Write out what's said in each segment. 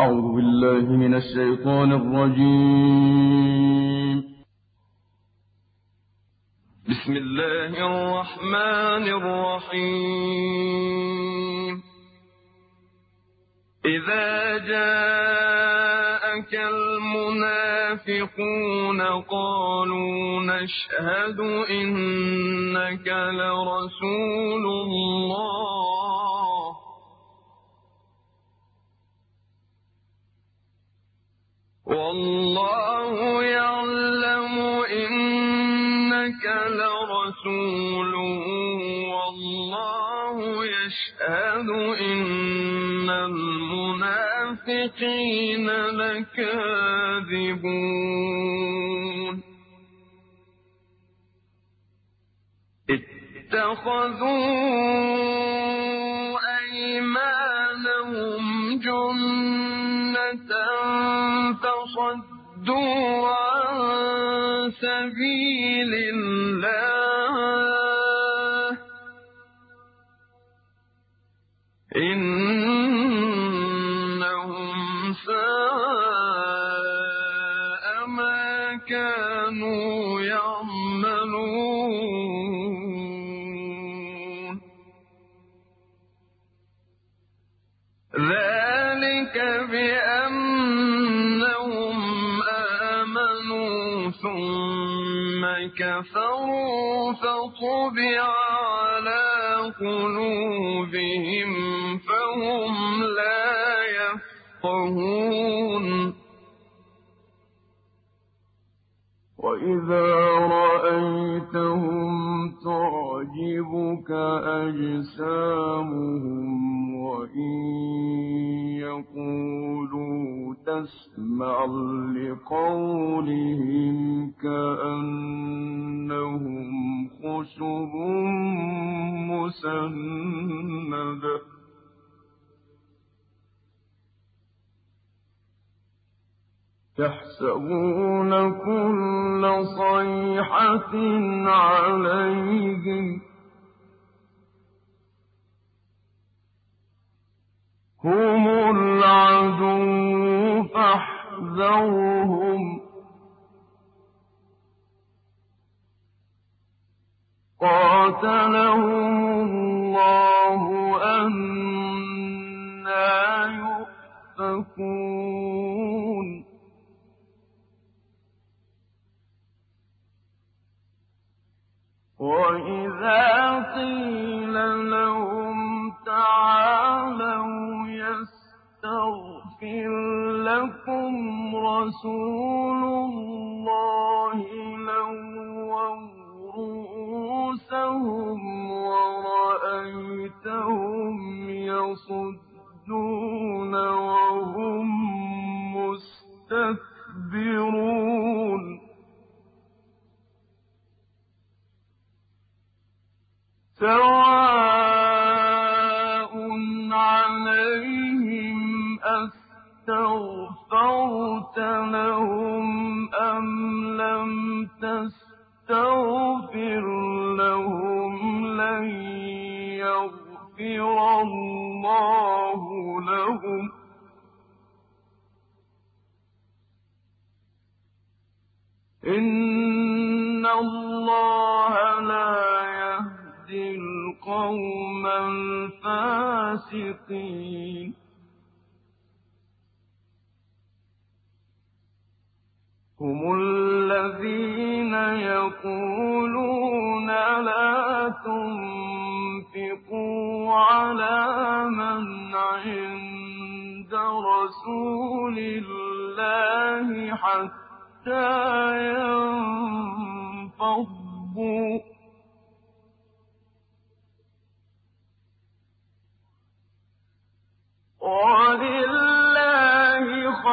أعوذ بالله من الشيطان الرجيم. بسم الله الرحمن الرحيم. إذا جاءك المنافقون قالوا نشهد إنك لرسول الله والله يعلم إنك لرسوله والله يشهد إن المنافقين لكاذبون. اتخذوا أيمانهم جنة فصدوا عن سبيل الله إنهم ساء ما كانوا يعملون. ذلك بأنهم آمنوا ثم كفروا فطبع على قلوبهم فهم لا يفقهون. وإذا رأيتهم تعجبك أجسامهم وإن يقولوا تسمع لقولهم كأنهم خشب مسندة يحسبون كل صيحة عليهم هم العدو فاحذرهم قاتلهم الله أنى يؤفكون. وإذا قيل لهم تعالوا يستغفر لكم رسول الله لووا رؤوسهم ورأيتهم يصدون وهم مستكبرون. سواء عليهم أستغفرت لهم أم لم تستغفر لهم لن يغفر الله لهم إن الله لا يهدي القوم الفاسقين. هم الذين يقولون لا تنفقوا على من عند رسول الله حتى ينفضوا ولله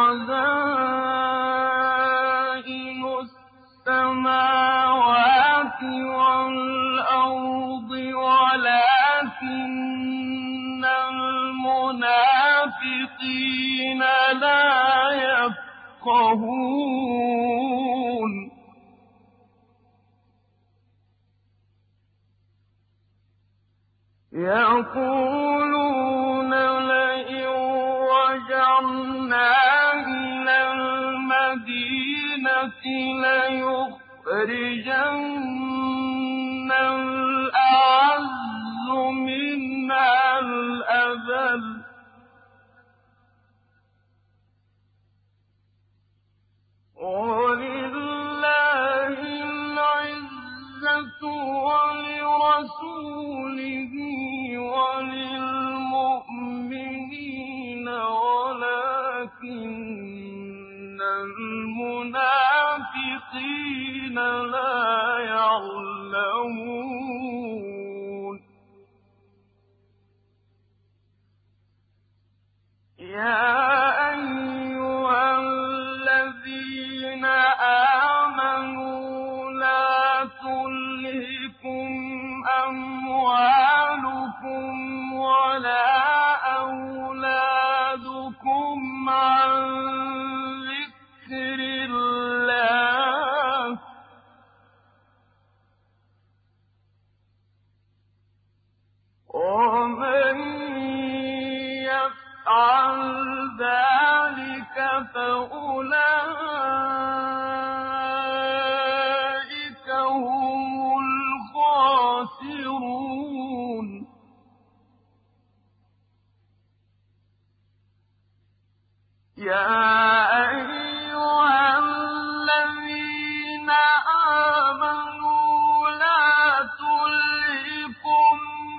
خزائن السماوات والأرض ولكن المنافقين لا يفقهون. يقولون لئن رجعنا لَيُخْرِجَنَّ الْأَعَزُّ مِنْهَا الْأَذَلَّ ۚ وَلِلَّهِ الْعِزَّةُ وَلِرَسُولِهِ وَلِلْمُؤْمِنِينَ وَلَٰكِنَّ الْمُنَافِقِينَ لَا يَعْلَمُونَ يَا أَيُّهَا الَّذِينَ آمَنُوا لَا تُلْهِكُمْ أَمْوَالُكُمْ وَلَا أَوْلَادُكُمْ عَن ذِكْرِ اللَّهِ ۚ وَمَن يَفْعَلْ ذَٰلِكَ فَأُولَٰئِكَ هُمُ الْخَاسِرُونَ يَا أَيُّهَا الَّذِينَ آمَنُوا لَا تُلْهِكُمْ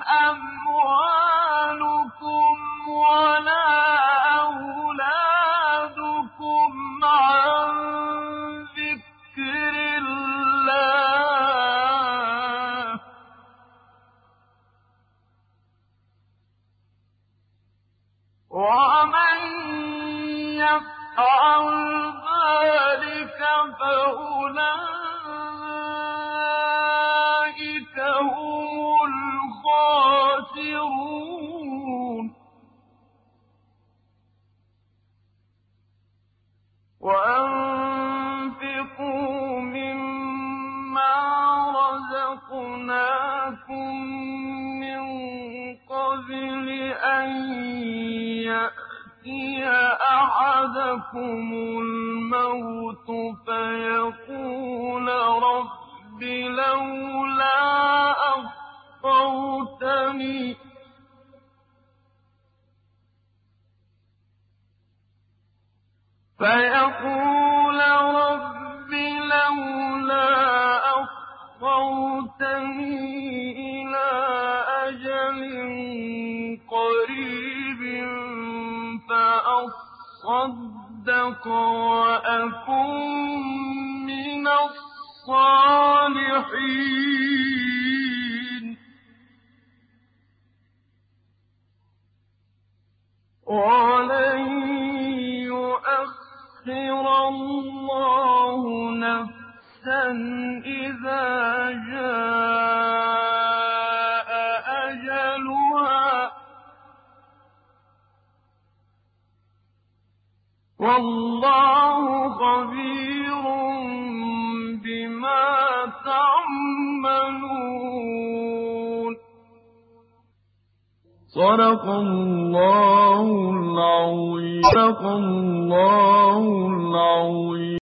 أَمْوَالُكُمْ وَلَا أَوْلَادُكُمْ عَن ذِكْرِ اللَّهِ ۚ وَمَن يَفْعَلْ ذَٰلِكَ فَأُولَٰئِكَ هُمُ الْخَاسِرُونَ وَأَنفِقُوا مِمَّا رَزَقْنَاكُم مِّن قَبْلِ أَن يَأْتِيَ أَحَدَكُمُ الْمَوْتُ فَيَقُولَ رَبِّ لَوْلَا أَخَّرْتَنِي إِلَىٰ أَجَلٍ قَرِيبٍ فَأَصَّدَّقَ وَأَكُن مِّنَ الصَّالِحِينَ وَلَن يُؤَخِّرَ اللَّهُ نَفْسًا إِذَا جَاءَ أَجَلُهَا ۚ وَاللَّهُ خَبِيرٌ بِمَا تَعْمَلُونَ صدق الله العظيم.